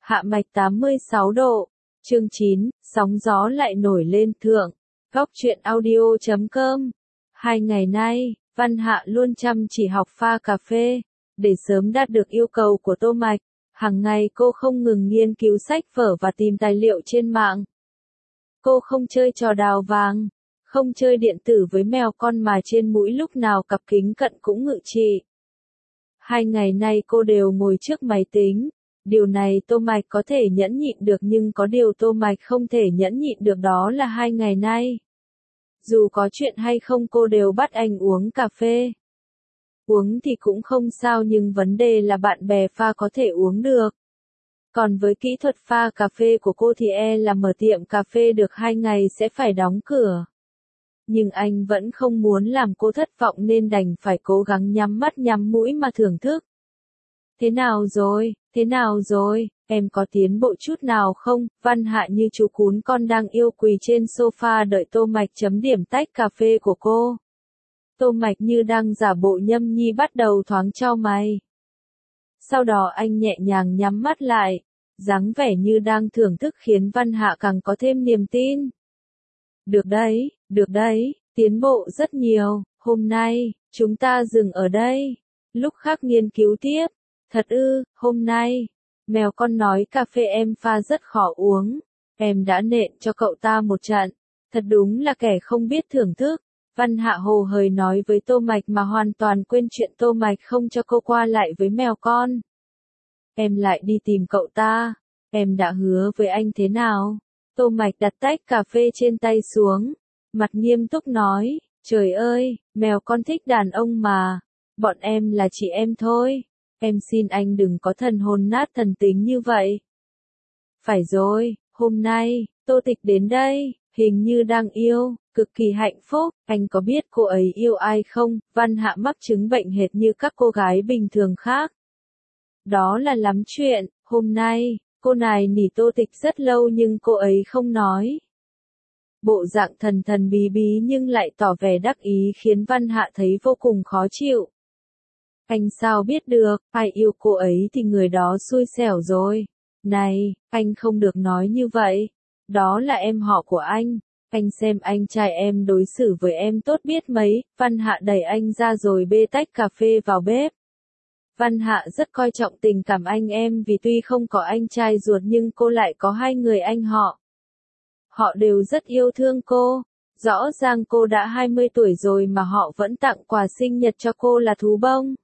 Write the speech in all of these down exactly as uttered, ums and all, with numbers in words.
Hạ mạch tám mươi sáu độ. Chương chín, sóng gió lại nổi lên thượng. Góc truyện audio chấm com. Hai ngày nay, Văn Hạ luôn chăm chỉ học pha cà phê, để sớm đạt được yêu cầu của Tô Mạch. Hàng ngày cô không ngừng nghiên cứu sách vở và tìm tài liệu trên mạng. Cô không chơi trò đào vàng, không chơi điện tử với mèo con mà trên mũi lúc nào cặp kính cận cũng ngự trị. Hai ngày nay cô đều ngồi trước máy tính. Điều này Tô Mạch có thể nhẫn nhịn được, nhưng có điều Tô Mạch không thể nhẫn nhịn được đó là hai ngày nay. Dù có chuyện hay không cô đều bắt anh uống cà phê. Uống thì cũng không sao, nhưng vấn đề là bạn bè pha có thể uống được. Còn với kỹ thuật pha cà phê của cô thì e là mở tiệm cà phê được hai ngày sẽ phải đóng cửa. Nhưng anh vẫn không muốn làm cô thất vọng nên đành phải cố gắng nhắm mắt nhắm mũi mà thưởng thức. Thế nào rồi, thế nào rồi, em có tiến bộ chút nào không? Văn Hạ như chú cún con đang yêu quỳ trên sofa đợi Tô Mạch chấm điểm tách cà phê của cô. Tô Mạch như đang giả bộ nhâm nhi bắt đầu thoáng chau mày. Sau đó anh nhẹ nhàng nhắm mắt lại, dáng vẻ như đang thưởng thức khiến Văn Hạ càng có thêm niềm tin. Được đấy, được đấy, tiến bộ rất nhiều, hôm nay, chúng ta dừng ở đây, lúc khác nghiên cứu tiếp. Thật ư, hôm nay, mèo con nói cà phê em pha rất khó uống, em đã nện cho cậu ta một trận, thật đúng là kẻ không biết thưởng thức. Văn Hạ hồ hởi nói với Tô Mạch mà hoàn toàn quên chuyện Tô Mạch không cho cô qua lại với mèo con. Em lại đi tìm cậu ta, em đã hứa với anh thế nào? Tô Mạch đặt tách cà phê trên tay xuống, mặt nghiêm túc nói, trời ơi, mèo con thích đàn ông mà, bọn em là chị em thôi. Em xin anh đừng có thần hồn nát thần tính như vậy. Phải rồi, hôm nay, Tô Tịch đến đây, hình như đang yêu, cực kỳ hạnh phúc. Anh có biết cô ấy yêu ai không? Văn Hạ mắc chứng bệnh hệt như các cô gái bình thường khác. Đó là lắm chuyện, hôm nay, cô này nỉ Tô Tịch rất lâu nhưng cô ấy không nói. Bộ dạng thần thần bí bí nhưng lại tỏ vẻ đắc ý khiến Văn Hạ thấy vô cùng khó chịu. Anh sao biết được, ai yêu cô ấy thì người đó xui xẻo rồi. Này, anh không được nói như vậy. Đó là em họ của anh. Anh xem anh trai em đối xử với em tốt biết mấy. Văn Hạ đẩy anh ra rồi bê tách cà phê vào bếp. Văn Hạ rất coi trọng tình cảm anh em vì tuy không có anh trai ruột nhưng cô lại có hai người anh họ. Họ đều rất yêu thương cô. Rõ ràng cô đã hai mươi tuổi rồi mà họ vẫn tặng quà sinh nhật cho cô là thú bông.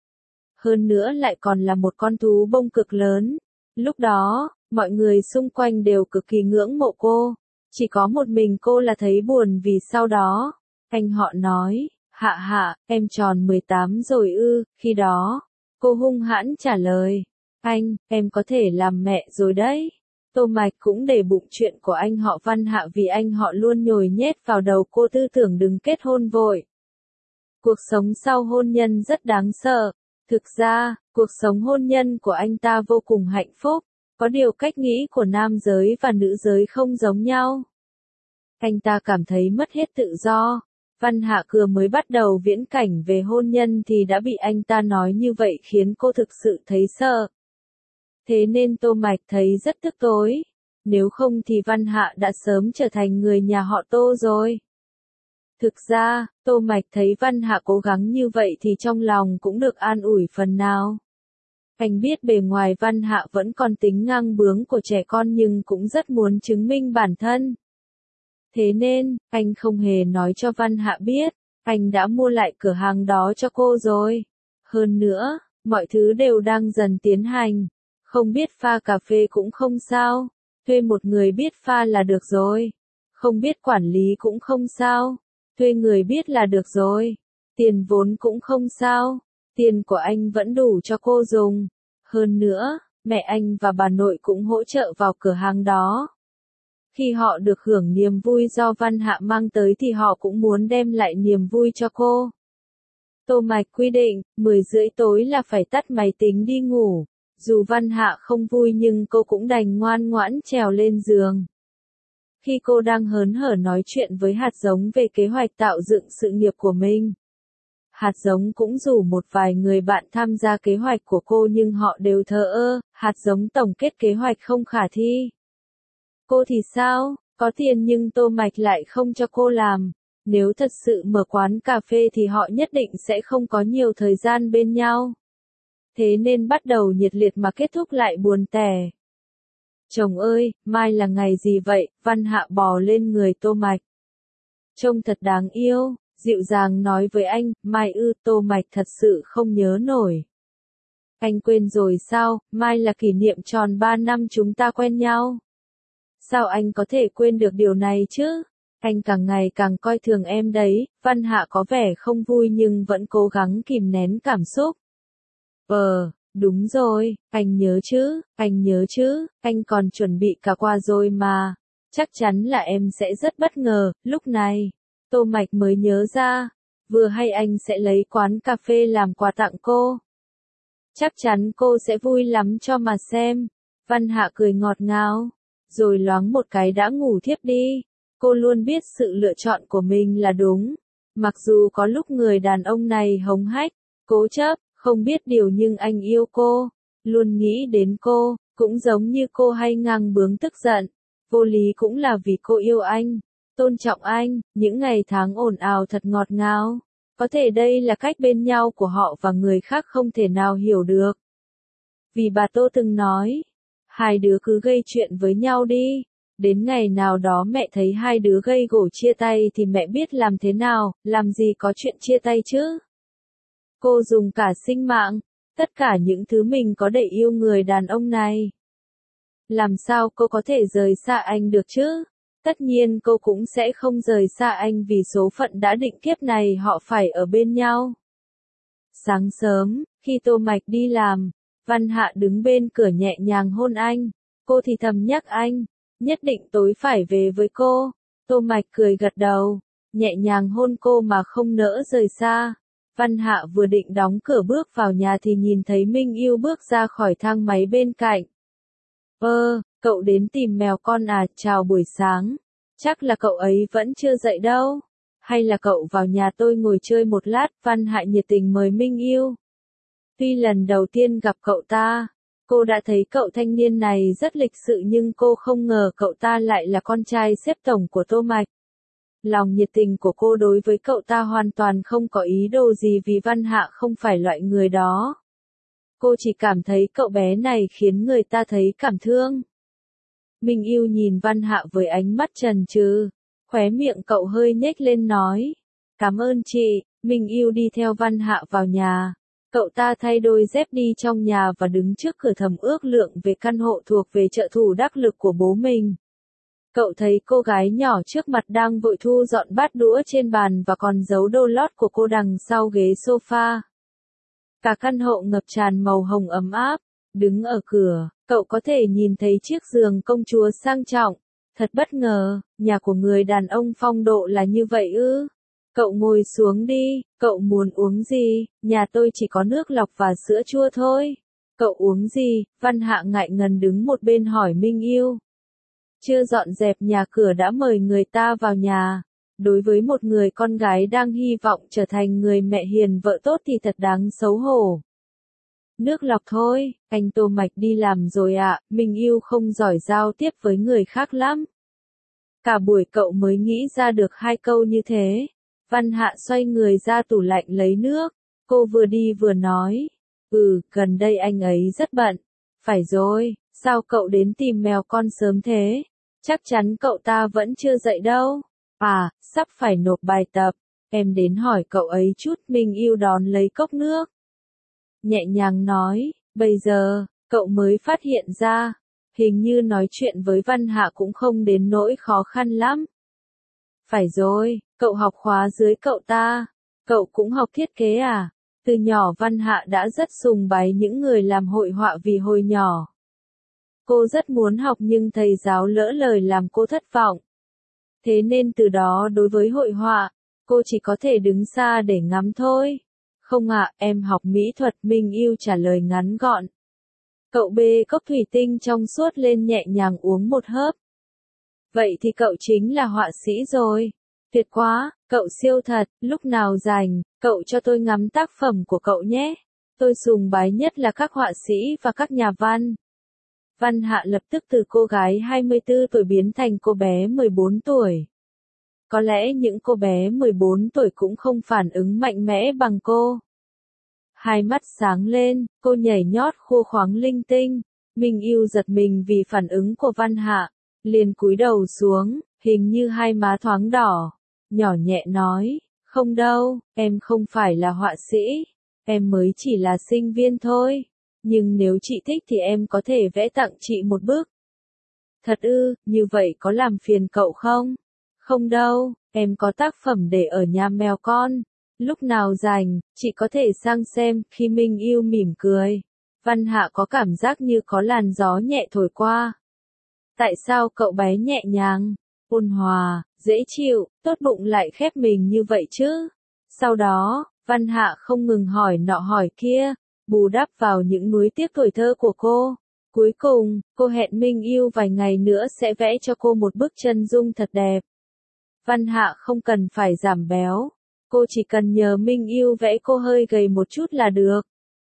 Hơn nữa lại còn là một con thú bông cực lớn. Lúc đó, mọi người xung quanh đều cực kỳ ngưỡng mộ cô. Chỉ có một mình cô là thấy buồn vì sau đó, anh họ nói, Hạ Hạ, em tròn mười tám rồi ư, khi đó, cô hung hãn trả lời, anh, em có thể làm mẹ rồi đấy. Tô Mạch cũng để bụng chuyện của anh họ Văn Hạ vì anh họ luôn nhồi nhét vào đầu cô tư tưởng đừng kết hôn vội. Cuộc sống sau hôn nhân rất đáng sợ. Thực ra, cuộc sống hôn nhân của anh ta vô cùng hạnh phúc, có điều cách nghĩ của nam giới và nữ giới không giống nhau. Anh ta cảm thấy mất hết tự do. Văn Hạ vừa mới bắt đầu viễn cảnh về hôn nhân thì đã bị anh ta nói như vậy khiến cô thực sự thấy sợ. Thế nên Tô Mạch thấy rất tức tối. Nếu không thì Văn Hạ đã sớm trở thành người nhà họ Tô rồi. Thực ra, Tô Mạch thấy Văn Hạ cố gắng như vậy thì trong lòng cũng được an ủi phần nào. Anh biết bề ngoài Văn Hạ vẫn còn tính ngang bướng của trẻ con nhưng cũng rất muốn chứng minh bản thân. Thế nên, anh không hề nói cho Văn Hạ biết, anh đã mua lại cửa hàng đó cho cô rồi. Hơn nữa, mọi thứ đều đang dần tiến hành. Không biết pha cà phê cũng không sao, thuê một người biết pha là được rồi. Không biết quản lý cũng không sao. Thuê người biết là được rồi. Tiền vốn cũng không sao. Tiền của anh vẫn đủ cho cô dùng. Hơn nữa, mẹ anh và bà nội cũng hỗ trợ vào cửa hàng đó. Khi họ được hưởng niềm vui do Văn Hạ mang tới thì họ cũng muốn đem lại niềm vui cho cô. Tô Mạch quy định, mười rưỡi tối là phải tắt máy tính đi ngủ. Dù Văn Hạ không vui nhưng cô cũng đành ngoan ngoãn trèo lên giường. Khi cô đang hớn hở nói chuyện với hạt giống về kế hoạch tạo dựng sự nghiệp của mình, Hạt giống cũng rủ một vài người bạn tham gia kế hoạch của cô nhưng họ đều thờ ơ, hạt giống tổng kết kế hoạch không khả thi. Cô thì sao, có tiền nhưng Tô Mạch lại không cho cô làm. Nếu thật sự mở quán cà phê thì họ nhất định sẽ không có nhiều thời gian bên nhau. Thế nên bắt đầu nhiệt liệt mà kết thúc lại buồn tẻ. Chồng ơi, mai là ngày gì vậy? Văn Hạ bò lên người Tô Mạch. Trông thật đáng yêu, dịu dàng nói với anh, mai ư, Tô Mạch thật sự không nhớ nổi. Anh quên rồi sao, mai là kỷ niệm tròn ba năm chúng ta quen nhau. Sao anh có thể quên được điều này chứ? Anh càng ngày càng coi thường em đấy, Văn Hạ có vẻ không vui nhưng vẫn cố gắng kìm nén cảm xúc. Ờ, đúng rồi, anh nhớ chứ, anh nhớ chứ, anh còn chuẩn bị cả quà rồi mà. Chắc chắn là em sẽ rất bất ngờ, lúc này, Tô Mạch mới nhớ ra, vừa hay anh sẽ lấy quán cà phê làm quà tặng cô. Chắc chắn cô sẽ vui lắm cho mà xem. Văn Hạ cười ngọt ngào, rồi loáng một cái đã ngủ thiếp đi. Cô luôn biết sự lựa chọn của mình là đúng. Mặc dù có lúc người đàn ông này hống hách, cố chấp, không biết điều nhưng anh yêu cô, luôn nghĩ đến cô, cũng giống như cô hay ngang bướng tức giận. Vô lý cũng là vì cô yêu anh, tôn trọng anh, những ngày tháng ồn ào thật ngọt ngào. Có thể đây là cách bên nhau của họ và người khác không thể nào hiểu được. Vì bà Tô từng nói, hai đứa cứ gây chuyện với nhau đi. Đến ngày nào đó mẹ thấy hai đứa gây gổ chia tay thì mẹ biết làm thế nào, làm gì có chuyện chia tay chứ. Cô dùng cả sinh mạng, tất cả những thứ mình có để yêu người đàn ông này. Làm sao cô có thể rời xa anh được chứ? Tất nhiên cô cũng sẽ không rời xa anh vì số phận đã định kiếp này họ phải ở bên nhau. Sáng sớm, khi Tô Mạch đi làm, Văn Hạ đứng bên cửa nhẹ nhàng hôn anh. Cô thì thầm nhắc anh, nhất định tối phải về với cô. Tô Mạch cười gật đầu, nhẹ nhàng hôn cô mà không nỡ rời xa. Văn Hạ vừa định đóng cửa bước vào nhà thì nhìn thấy Minh Yêu bước ra khỏi thang máy bên cạnh. Ơ, cậu đến tìm mèo con à, chào buổi sáng. Chắc là cậu ấy vẫn chưa dậy đâu. Hay là cậu vào nhà tôi ngồi chơi một lát, Văn Hạ nhiệt tình mời Minh Yêu. Tuy lần đầu tiên gặp cậu ta, cô đã thấy cậu thanh niên này rất lịch sự nhưng cô không ngờ cậu ta lại là con trai xếp tổng của Tô Mạch. Lòng nhiệt tình của cô đối với cậu ta hoàn toàn không có ý đồ gì vì Văn Hạ không phải loại người đó. Cô chỉ cảm thấy cậu bé này khiến người ta thấy cảm thương. Minh Yêu nhìn Văn Hạ với ánh mắt chần chừ, khóe miệng cậu hơi nhếch lên nói. Cảm ơn chị. Minh Yêu đi theo Văn Hạ vào nhà. Cậu ta thay đôi dép đi trong nhà và đứng trước cửa thầm ước lượng về căn hộ thuộc về trợ thủ đắc lực của bố mình. Cậu thấy cô gái nhỏ trước mặt đang vội thu dọn bát đũa trên bàn và còn giấu đô lót của cô đằng sau ghế sofa. Cả căn hộ ngập tràn màu hồng ấm áp. Đứng ở cửa, cậu có thể nhìn thấy chiếc giường công chúa sang trọng. Thật bất ngờ, nhà của người đàn ông phong độ là như vậy ư? Cậu ngồi xuống đi, cậu muốn uống gì? Nhà tôi chỉ có nước lọc và sữa chua thôi. Cậu uống gì? Văn Hạ ngại ngần đứng một bên hỏi Minh Yêu. Chưa dọn dẹp nhà cửa đã mời người ta vào nhà. Đối với một người con gái đang hy vọng trở thành người mẹ hiền vợ tốt thì thật đáng xấu hổ. Nước lọc thôi, anh Tô Mạch đi làm rồi ạ, à, Minh Yêu không giỏi giao tiếp với người khác lắm. Cả buổi cậu mới nghĩ ra được hai câu như thế. Văn Hạ xoay người ra tủ lạnh lấy nước. Cô vừa đi vừa nói. Ừ, gần đây anh ấy rất bận. Phải rồi, sao cậu đến tìm mèo con sớm thế? Chắc chắn cậu ta vẫn chưa dậy đâu. À, sắp phải nộp bài tập. Em đến hỏi cậu ấy chút. Minh Yêu đón lấy cốc nước. Nhẹ nhàng nói, bây giờ, cậu mới phát hiện ra. Hình như nói chuyện với Văn Hạ cũng không đến nỗi khó khăn lắm. Phải rồi, cậu học khóa dưới cậu ta. Cậu cũng học thiết kế à? Từ nhỏ Văn Hạ đã rất sùng bái những người làm hội họa vì hồi nhỏ. Cô rất muốn học nhưng thầy giáo lỡ lời làm cô thất vọng. Thế nên từ đó đối với hội họa, cô chỉ có thể đứng xa để ngắm thôi. Không ạ, à, em học mỹ thuật. Minh Yêu trả lời ngắn gọn. Cậu bê cốc thủy tinh trong suốt lên nhẹ nhàng uống một hớp. Vậy thì cậu chính là họa sĩ rồi. Tuyệt quá, cậu siêu thật, lúc nào rảnh, cậu cho tôi ngắm tác phẩm của cậu nhé. Tôi sùng bái nhất là các họa sĩ và các nhà văn. Văn Hạ lập tức từ cô gái hai mươi tư tuổi biến thành cô bé mười bốn tuổi. Có lẽ những cô bé mười bốn tuổi cũng không phản ứng mạnh mẽ bằng cô. Hai mắt sáng lên, cô nhảy nhót khua khoáng linh tinh. Minh Yêu giật mình vì phản ứng của Văn Hạ, liền cúi đầu xuống, hình như hai má thoáng đỏ, nhỏ nhẹ nói, không đâu, em không phải là họa sĩ, em mới chỉ là sinh viên thôi, nhưng nếu chị thích thì em có thể vẽ tặng chị một bức. Thật ư, như vậy có làm phiền cậu không? Không đâu, em có tác phẩm để ở nhà mèo con, lúc nào rảnh, chị có thể sang xem. Khi Minh Yêu mỉm cười, Văn Hạ có cảm giác như có làn gió nhẹ thổi qua. Tại sao cậu bé nhẹ nhàng, ôn hòa, dễ chịu, tốt bụng lại khép mình như vậy chứ? Sau đó, Văn Hạ không ngừng hỏi nọ hỏi kia, bù đắp vào những nuối tiếc tuổi thơ của cô. Cuối cùng, cô hẹn Minh Yêu vài ngày nữa sẽ vẽ cho cô một bức chân dung thật đẹp. Văn Hạ không cần phải giảm béo, cô chỉ cần nhờ Minh Yêu vẽ cô hơi gầy một chút là được.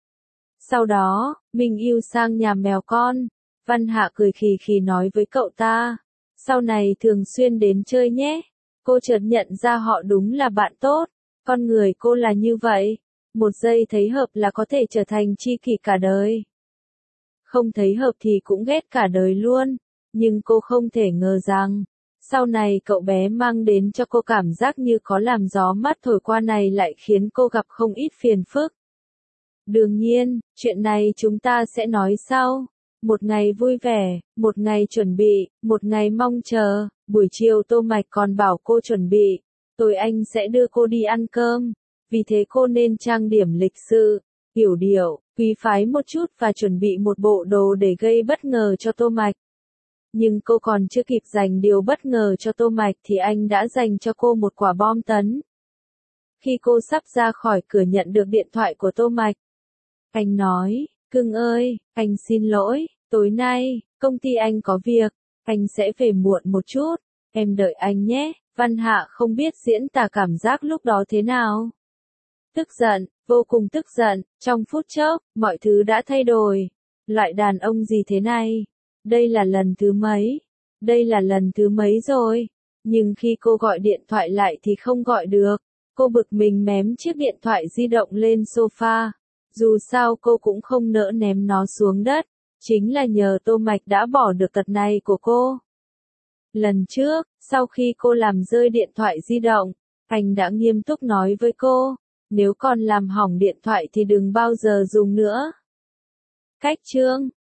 Sau đó, Minh Yêu sang nhà mèo con, Văn Hạ cười khì khì nói với cậu ta, sau này thường xuyên đến chơi nhé. Cô chợt nhận ra họ đúng là bạn tốt, con người cô là như vậy, một giây thấy hợp là có thể trở thành tri kỷ cả đời. Không thấy hợp thì cũng ghét cả đời luôn, nhưng cô không thể ngờ rằng, sau này cậu bé mang đến cho cô cảm giác như có làm gió mát thổi qua này lại khiến cô gặp không ít phiền phức. Đương nhiên, chuyện này chúng ta sẽ nói sau. Một ngày vui vẻ, một ngày chuẩn bị, một ngày mong chờ, buổi chiều Tô Mạch còn bảo cô chuẩn bị, tối anh sẽ đưa cô đi ăn cơm, vì thế cô nên trang điểm lịch sự, hiểu điệu, quý phái một chút và chuẩn bị một bộ đồ để gây bất ngờ cho Tô Mạch. Nhưng cô còn chưa kịp dành điều bất ngờ cho Tô Mạch thì anh đã dành cho cô một quả bom tấn. Khi cô sắp ra khỏi cửa nhận được điện thoại của Tô Mạch, anh nói, cưng ơi, anh xin lỗi, tối nay, công ty anh có việc, anh sẽ về muộn một chút, em đợi anh nhé. Văn Hạ không biết diễn tả cảm giác lúc đó thế nào. Tức giận, vô cùng tức giận, trong phút chốc, mọi thứ đã thay đổi. Loại đàn ông gì thế này? Đây là lần thứ mấy? Đây là lần thứ mấy rồi? Nhưng khi cô gọi điện thoại lại thì không gọi được. Cô bực mình ném chiếc điện thoại di động lên sofa. Dù sao cô cũng không nỡ ném nó xuống đất. Chính là nhờ Tô Mạch đã bỏ được tật này của cô. Lần trước, sau khi cô làm rơi điện thoại di động, anh đã nghiêm túc nói với cô, nếu còn làm hỏng điện thoại thì đừng bao giờ dùng nữa. Cách chương